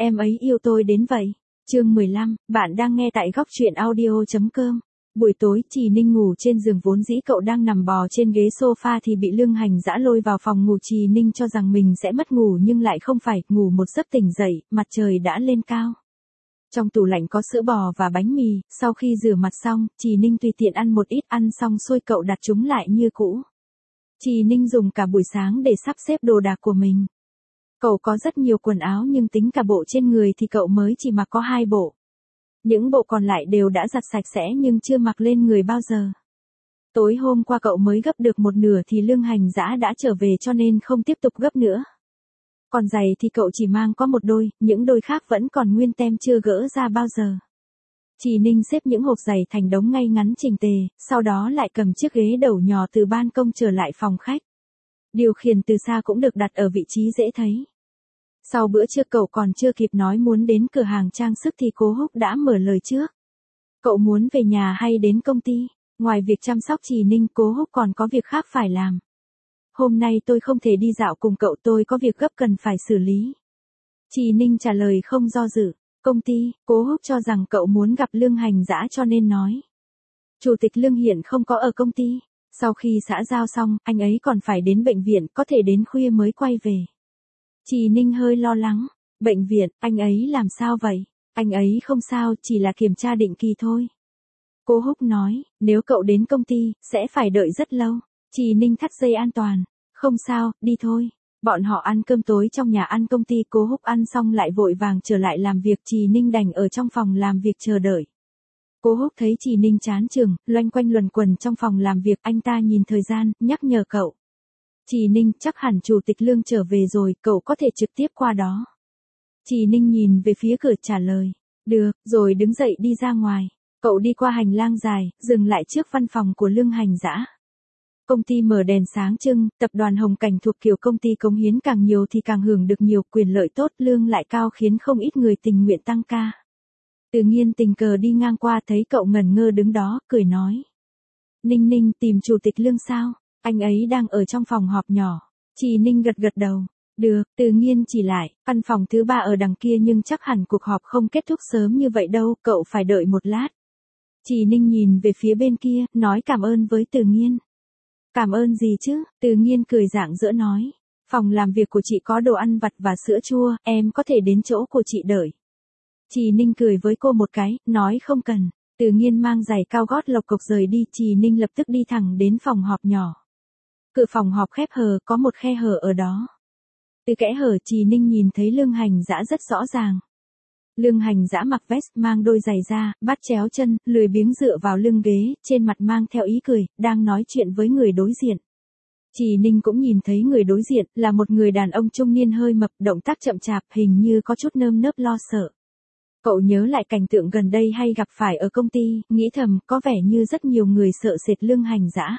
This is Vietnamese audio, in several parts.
Em ấy yêu tôi đến vậy. Chương 15, bạn đang nghe tại góc truyện audio.com. Buổi tối, Trì Ninh ngủ trên giường, vốn dĩ cậu đang nằm bò trên ghế sofa thì bị Lương Hành Dã lôi vào phòng ngủ. Trì Ninh cho rằng mình sẽ mất ngủ nhưng lại không phải, ngủ một giấc tỉnh dậy, mặt trời đã lên cao. Trong tủ lạnh có sữa bò và bánh mì, sau khi rửa mặt xong, Trì Ninh tùy tiện ăn một ít, ăn xong xuôi cậu đặt chúng lại như cũ. Trì Ninh dùng cả buổi sáng để sắp xếp đồ đạc của mình. Cậu có rất nhiều quần áo nhưng tính cả bộ trên người thì cậu mới chỉ mặc có 2 bộ. Những bộ còn lại đều đã giặt sạch sẽ nhưng chưa mặc lên người bao giờ. Tối hôm qua cậu mới gấp được một nửa thì Lương Hành Dã đã trở về cho nên không tiếp tục gấp nữa. Còn giày thì cậu chỉ mang có một đôi, những đôi khác vẫn còn nguyên tem chưa gỡ ra bao giờ. Trì Ninh xếp những hộp giày thành đống ngay ngắn chỉnh tề, sau đó lại cầm chiếc ghế đầu nhỏ từ ban công trở lại phòng khách. Điều khiển từ xa cũng được đặt ở vị trí dễ thấy. Sau bữa trưa cậu còn chưa kịp nói muốn đến cửa hàng trang sức thì Cố Húc đã mở lời trước. Cậu muốn về nhà hay đến công ty? Ngoài việc chăm sóc Trì Ninh, Cố Húc còn có việc khác phải làm. Hôm nay tôi không thể đi dạo cùng cậu, tôi có việc gấp cần phải xử lý. Trì Ninh trả lời không do dự. Công ty, Cố Húc cho rằng cậu muốn gặp Lương Hành Dã cho nên nói. Chủ tịch Lương hiện không có ở công ty. Sau khi xã giao xong, anh ấy còn phải đến bệnh viện, có thể đến khuya mới quay về. Trì Ninh hơi lo lắng. Bệnh viện, anh ấy làm sao vậy? Anh ấy không sao, chỉ là kiểm tra định kỳ thôi. Cố Húc nói, nếu cậu đến công ty, sẽ phải đợi rất lâu. Trì Ninh thắt dây an toàn. Không sao, đi thôi. Bọn họ ăn cơm tối trong nhà ăn công ty. Cố Húc ăn xong lại vội vàng trở lại làm việc. Trì Ninh đành ở trong phòng làm việc chờ đợi. Cố Húc thấy Trì Ninh chán chường, loanh quanh luẩn quẩn trong phòng làm việc, anh ta nhìn thời gian, nhắc nhở cậu. Trì Ninh, chắc hẳn chủ tịch Lương trở về rồi, cậu có thể trực tiếp qua đó. Trì Ninh nhìn về phía cửa trả lời. Được, rồi đứng dậy đi ra ngoài. Cậu đi qua hành lang dài, dừng lại trước văn phòng của Lương Hành Dã. Công ty mở đèn sáng trưng, tập đoàn Hồng Cảnh thuộc kiểu công ty cống hiến càng nhiều thì càng hưởng được nhiều quyền lợi tốt, lương lại cao khiến không ít người tình nguyện tăng ca. Từ Nghiên tình cờ đi ngang qua thấy cậu ngẩn ngơ đứng đó, cười nói. Ninh Ninh, tìm chủ tịch Lương sao? Anh ấy đang ở trong phòng họp nhỏ. Trì Ninh gật gật đầu. Được, Từ Nghiên chỉ lại, căn phòng thứ 3 ở đằng kia nhưng chắc hẳn cuộc họp không kết thúc sớm như vậy đâu, cậu phải đợi một lát. Trì Ninh nhìn về phía bên kia, nói cảm ơn với Từ Nghiên. Cảm ơn gì chứ? Từ Nghiên cười rạng rỡ nói. Phòng làm việc của chị có đồ ăn vặt và sữa chua, em có thể đến chỗ của chị đợi. Trì Ninh cười với cô một cái, nói không cần. Từ Nghiên mang giày cao gót lộc cộc rời đi. Trì Ninh lập tức đi thẳng đến phòng họp nhỏ. Cửa phòng họp khép hờ, có một khe hở ở đó. Từ kẽ hở Trì Ninh nhìn thấy Lương Hành Dã rất rõ ràng. Lương Hành Dã mặc vest, mang đôi giày da, bắt chéo chân, lười biếng dựa vào lưng ghế, trên mặt mang theo ý cười, đang nói chuyện với người đối diện. Trì Ninh cũng nhìn thấy người đối diện, là một người đàn ông trung niên hơi mập, động tác chậm chạp, hình như có chút nơm nớp lo sợ. Cậu nhớ lại cảnh tượng gần đây hay gặp phải ở công ty, nghĩ thầm, có vẻ như rất nhiều người sợ sệt Lương Hành Dã.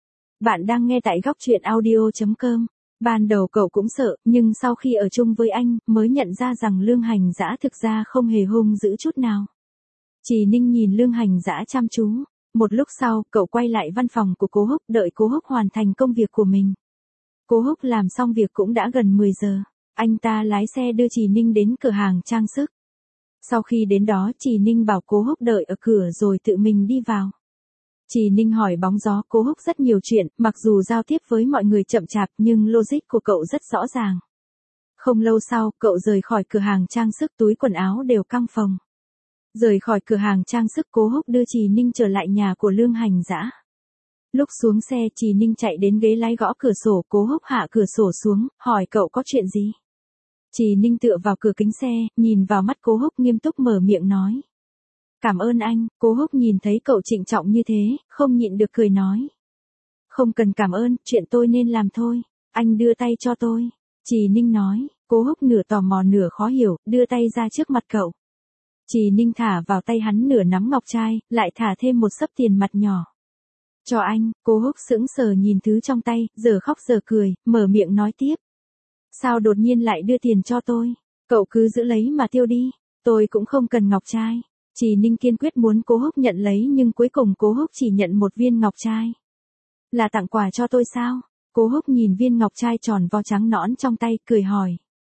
Bạn đang nghe tại góc truyện audio.com. Ban đầu cậu cũng sợ, nhưng sau khi ở chung với anh, mới nhận ra rằng Lương Hành Dã thực ra không hề hung dữ chút nào. Trì Ninh nhìn Lương Hành Dã chăm chú. Một lúc sau, cậu quay lại văn phòng của Cố Húc, đợi Cố Húc hoàn thành công việc của mình. Cố Húc làm xong việc cũng đã gần 10 giờ. Anh ta lái xe đưa Trì Ninh đến cửa hàng trang sức. Sau khi đến đó, Trì Ninh bảo Cố Húc đợi ở cửa rồi tự mình đi vào. Trì Ninh hỏi bóng gió Cố Húc rất nhiều chuyện, mặc dù giao tiếp với mọi người chậm chạp nhưng logic của cậu rất rõ ràng. Không lâu sau, cậu rời khỏi cửa hàng trang sức, túi quần áo đều căng phồng. Rời khỏi cửa hàng trang sức, Cố Húc đưa Trì Ninh trở lại nhà của Lương Hành Dã. Lúc xuống xe, Trì Ninh chạy đến ghế lái gõ cửa sổ, Cố Húc hạ cửa sổ xuống, hỏi cậu có chuyện gì. Trì Ninh tựa vào cửa kính xe, nhìn vào mắt Cố Húc nghiêm túc mở miệng nói. Cảm ơn anh. Cố Húc nhìn thấy cậu trịnh trọng như thế, không nhịn được cười nói. Không cần cảm ơn, chuyện tôi nên làm thôi. Anh đưa tay cho tôi. Trì Ninh nói. Cố Húc nửa tò mò nửa khó hiểu, đưa tay ra trước mặt cậu. Trì Ninh thả vào tay hắn nửa nắm ngọc trai, lại thả thêm một xấp tiền mặt nhỏ. Cho anh. Cố Húc sững sờ nhìn thứ trong tay, giờ khóc giờ cười, mở miệng nói tiếp. Sao đột nhiên lại đưa tiền cho tôi? Cậu cứ giữ lấy mà tiêu đi. Tôi cũng không cần ngọc trai. Trì Ninh kiên quyết muốn Cố Húc nhận lấy nhưng cuối cùng Cố Húc chỉ nhận một viên ngọc trai. Là tặng quà cho tôi sao? Cố Húc nhìn viên ngọc trai tròn vo trắng nõn trong tay, cười hỏi.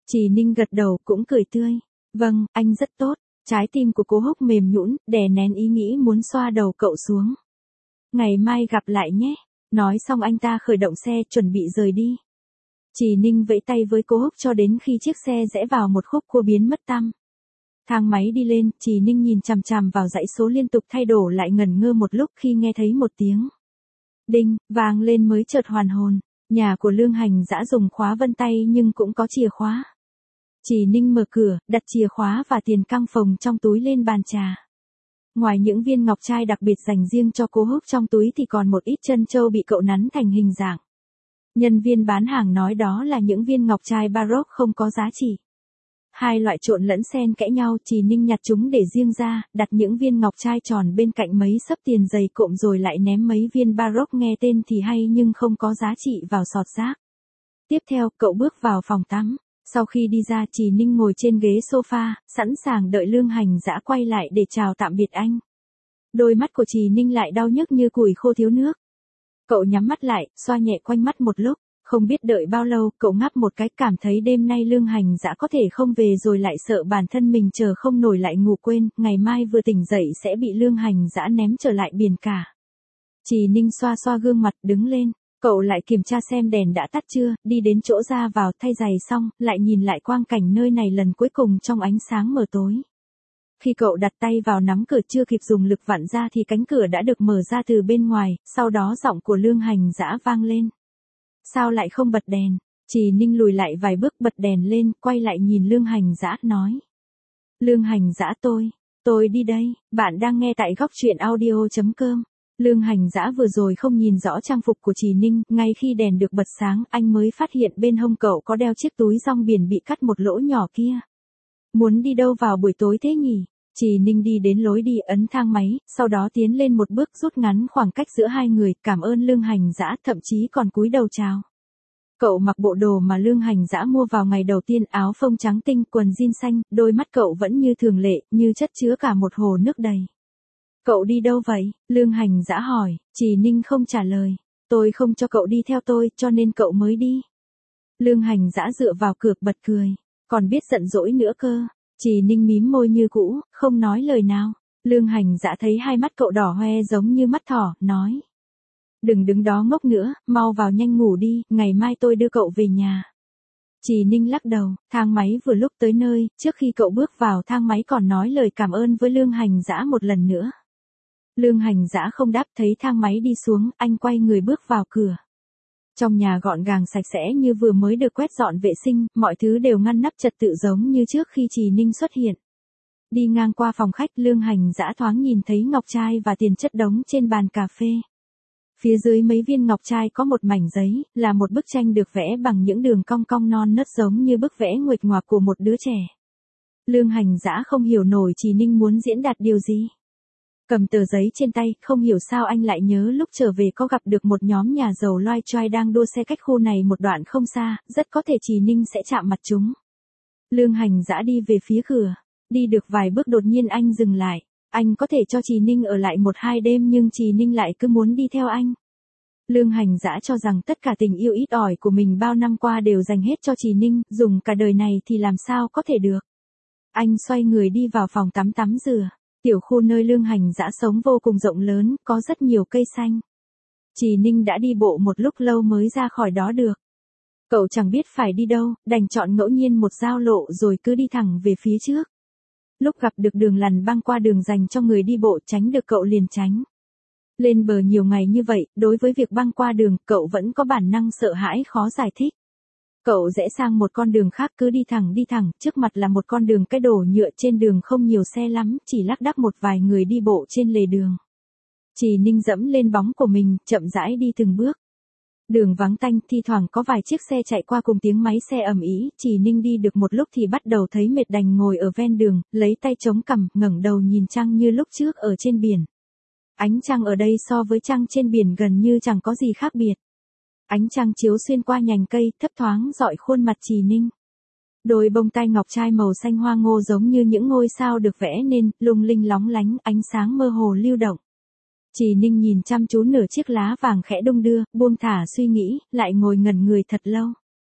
Trì Ninh gật đầu cũng cười tươi. Vâng, anh rất tốt. Trái tim của Cố Húc mềm nhũn, đè nén ý nghĩ muốn xoa đầu cậu xuống. Ngày mai gặp lại nhé. Nói xong anh ta khởi động xe chuẩn bị rời đi. Trì Ninh vẫy tay với Cố Húc cho đến khi chiếc xe rẽ vào một khúc cua biến mất tăm. Thang máy đi lên, Trì Ninh nhìn chằm chằm vào dãy số liên tục thay đổi lại ngẩn ngơ một lúc khi nghe thấy một tiếng đinh vang lên mới chợt hoàn hồn. Nhà của Lương Hành Dã dùng khóa vân tay nhưng cũng có chìa khóa. Trì Ninh mở cửa, đặt chìa khóa và tiền căng phòng trong túi lên bàn trà. Ngoài những viên ngọc trai đặc biệt dành riêng cho Cố Húc trong túi thì còn một ít trân châu bị cậu nắn thành hình dạng. Nhân viên bán hàng nói đó là những viên ngọc trai baroque không có giá trị. Hai loại trộn lẫn xen kẽ nhau, Trì Ninh nhặt chúng để riêng ra, đặt những viên ngọc trai tròn bên cạnh mấy xấp tiền dày cộm rồi lại ném mấy viên baroque nghe tên thì hay nhưng không có giá trị vào sọt rác. Tiếp theo, cậu bước vào phòng tắm. Sau khi đi ra, Trì Ninh ngồi trên ghế sofa, sẵn sàng đợi Lương Hành Dã quay lại để chào tạm biệt anh. Đôi mắt của Trì Ninh lại đau nhức như củi khô thiếu nước. Cậu nhắm mắt lại, xoa nhẹ quanh mắt một lúc. Không biết đợi bao lâu, cậu ngáp một cái, cảm thấy đêm nay Lương Hành Dã có thể không về rồi lại sợ bản thân mình chờ không nổi lại ngủ quên, ngày mai vừa tỉnh dậy sẽ bị Lương Hành Dã ném trở lại biển cả. Trì Ninh xoa xoa gương mặt, đứng lên. Cậu lại kiểm tra xem đèn đã tắt chưa, đi đến chỗ ra vào thay giày xong, lại nhìn lại quang cảnh nơi này lần cuối cùng trong ánh sáng mờ tối. Khi cậu đặt tay vào nắm cửa chưa kịp dùng lực vặn ra thì cánh cửa đã được mở ra từ bên ngoài, sau đó giọng của Lương Hành Dã vang lên. Sao lại không bật đèn? Trì Ninh lùi lại vài bước bật đèn lên, quay lại nhìn Lương Hành Dã, nói. Lương Hành Dã tôi đi đây, bạn đang nghe tại góc truyện audio.com. Lương Hành Dã vừa rồi không nhìn rõ trang phục của Trì Ninh, ngay khi đèn được bật sáng, anh mới phát hiện bên hông cậu có đeo chiếc túi rong biển bị cắt một lỗ nhỏ kia. Muốn đi đâu vào buổi tối thế nhỉ? Trì Ninh đi đến lối đi, ấn thang máy, sau đó tiến lên một bước rút ngắn khoảng cách giữa hai người, cảm ơn Lương Hành Dã, thậm chí còn cúi đầu chào. Cậu mặc bộ đồ mà Lương Hành Dã mua vào ngày đầu tiên, áo phông trắng tinh, quần jean xanh, đôi mắt cậu vẫn như thường lệ, như chất chứa cả một hồ nước đầy. Cậu đi đâu vậy? Lương Hành Dã hỏi. Trì Ninh không trả lời. Tôi không cho cậu đi theo tôi, cho nên cậu mới đi. Lương Hành Dã dựa vào cửa bật cười. Còn biết giận dỗi nữa cơ. Trì Ninh mím môi như cũ, không nói lời nào. Lương Hành Dã thấy hai mắt cậu đỏ hoe giống như mắt thỏ, nói. Đừng đứng đó ngốc nữa, mau vào nhanh ngủ đi, ngày mai tôi đưa cậu về nhà. Trì Ninh lắc đầu, thang máy vừa lúc tới nơi, trước khi cậu bước vào thang máy còn nói lời cảm ơn với Lương Hành Dã một lần nữa. Lương Hành Dã không đáp, thấy thang máy đi xuống, anh quay người bước vào cửa. Trong nhà gọn gàng sạch sẽ như vừa mới được quét dọn vệ sinh, mọi thứ đều ngăn nắp trật tự giống như trước khi Trì Ninh xuất hiện. Đi ngang qua phòng khách, Lương Hành Dã thoáng nhìn thấy ngọc trai và tiền chất đống trên bàn cà phê. Phía dưới mấy viên ngọc trai có một mảnh giấy, là một bức tranh được vẽ bằng những đường cong cong non nớt giống như bức vẽ nguệch ngoạc của một đứa trẻ. Lương Hành Dã không hiểu nổi Trì Ninh muốn diễn đạt điều gì. Cầm tờ giấy trên tay, không hiểu sao anh lại nhớ lúc trở về có gặp được một nhóm nhà giàu loai choai đang đua xe cách khu này một đoạn không xa, rất có thể Trì Ninh sẽ chạm mặt chúng. Lương Hành Dã đi về phía cửa, đi được vài bước đột nhiên anh dừng lại. Anh có thể cho Trì Ninh ở lại 1-2 đêm nhưng Trì Ninh lại cứ muốn đi theo anh. Lương Hành Dã cho rằng tất cả tình yêu ít ỏi của mình bao năm qua đều dành hết cho Trì Ninh, dùng cả đời này thì làm sao có thể được. Anh xoay người đi vào phòng tắm tắm rửa. Tiểu khu nơi Lương Hành Dã sống vô cùng rộng lớn, có rất nhiều cây xanh. Trì Ninh đã đi bộ một lúc lâu mới ra khỏi đó được. Cậu chẳng biết phải đi đâu, đành chọn ngẫu nhiên một giao lộ rồi cứ đi thẳng về phía trước. Lúc gặp được đường lằn băng qua đường dành cho người đi bộ, tránh được cậu liền tránh. Lên bờ nhiều ngày như vậy, đối với việc băng qua đường, cậu vẫn có bản năng sợ hãi khó giải thích. Cậu rẽ sang một con đường khác, cứ đi thẳng, trước mặt là một con đường cái đổ nhựa, trên đường không nhiều xe lắm, chỉ lác đác một vài người đi bộ trên lề đường. Trì Ninh dẫm lên bóng của mình, chậm rãi đi từng bước. Đường vắng tanh, thi thoảng có vài chiếc xe chạy qua cùng tiếng máy xe ầm ĩ. Trì Ninh đi được một lúc thì bắt đầu thấy mệt, đành ngồi ở ven đường, lấy tay chống cằm, ngẩng đầu nhìn trăng như lúc trước ở trên biển. Ánh trăng ở đây so với trăng trên biển gần như chẳng có gì khác biệt. Ánh trăng chiếu xuyên qua nhành cây, thấp thoáng dọi khuôn mặt Trì Ninh. Đôi bông tai ngọc trai màu xanh hoa ngô giống như những ngôi sao được vẽ nên, lung linh lóng lánh, ánh sáng mơ hồ lưu động. Trì Ninh nhìn chăm chú nửa chiếc lá vàng khẽ đung đưa, buông thả suy nghĩ, lại ngồi ngẩn người thật lâu.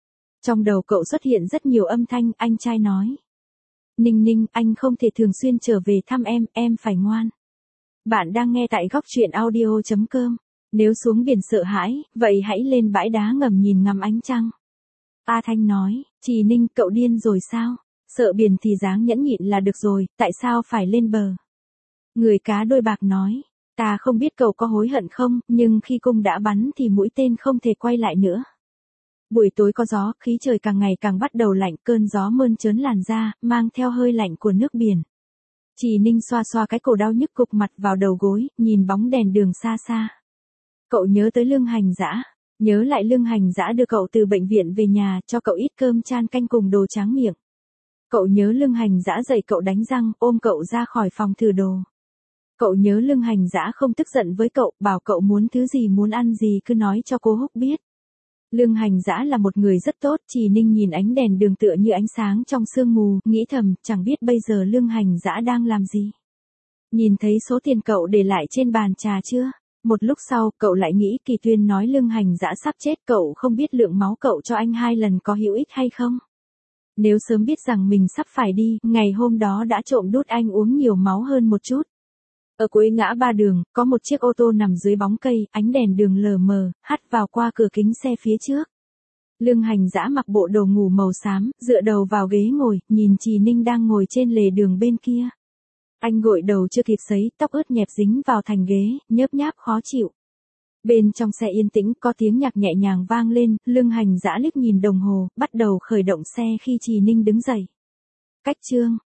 Trong đầu cậu xuất hiện rất nhiều âm thanh, anh trai nói. Ninh Ninh, anh không thể thường xuyên trở về thăm em phải ngoan. Bạn đang nghe tại góc truyện audio.com. Nếu xuống biển sợ hãi, vậy hãy lên bãi đá ngầm nhìn ngắm ánh trăng. A Thanh nói, Trì Ninh, cậu điên rồi sao? Sợ biển thì dáng nhẫn nhịn là được rồi, tại sao phải lên bờ? Người cá đôi bạc nói, ta không biết cậu có hối hận không, nhưng khi cung đã bắn thì mũi tên không thể quay lại nữa. Buổi tối có gió, khí trời càng ngày càng bắt đầu lạnh, cơn gió mơn trớn làn da, mang theo hơi lạnh của nước biển. Trì Ninh xoa xoa cái cổ đau nhức cục mặt vào đầu gối, nhìn bóng đèn đường xa xa. Cậu nhớ tới Lương Hành Dã, nhớ lại Lương Hành Dã đưa cậu từ bệnh viện về nhà, cho cậu ít cơm chan canh cùng đồ tráng miệng. Cậu nhớ Lương Hành Dã dạy cậu đánh răng, ôm cậu ra khỏi phòng thử đồ. Cậu nhớ Lương Hành Dã không tức giận với cậu, bảo cậu muốn thứ gì muốn ăn gì cứ nói cho cô Húc biết. Lương Hành Dã là một người rất tốt, Trì Ninh nhìn ánh đèn đường tựa như ánh sáng trong sương mù, nghĩ thầm, chẳng biết bây giờ Lương Hành Dã đang làm gì. Nhìn thấy số tiền cậu để lại trên bàn trà chưa? Một lúc sau, cậu lại nghĩ Kỳ Tuyên nói Lương Hành Dã sắp chết, cậu không biết lượng máu cậu cho anh 2 lần có hữu ích hay không? Nếu sớm biết rằng mình sắp phải đi, ngày hôm đó đã trộm đút anh uống nhiều máu hơn một chút. Ở cuối ngã ba đường, có một chiếc ô tô nằm dưới bóng cây, ánh đèn đường lờ mờ, hắt vào qua cửa kính xe phía trước. Lương Hành Dã mặc bộ đồ ngủ màu xám, dựa đầu vào ghế ngồi, nhìn Trì Ninh đang ngồi trên lề đường bên kia. Anh gội đầu chưa kịp sấy, tóc ướt nhẹp dính vào thành ghế, nhớp nháp khó chịu. Bên trong xe yên tĩnh, có tiếng nhạc nhẹ nhàng vang lên, Lương Hành Dã liếc nhìn đồng hồ, bắt đầu khởi động xe khi Trì Ninh đứng dậy. Cách chương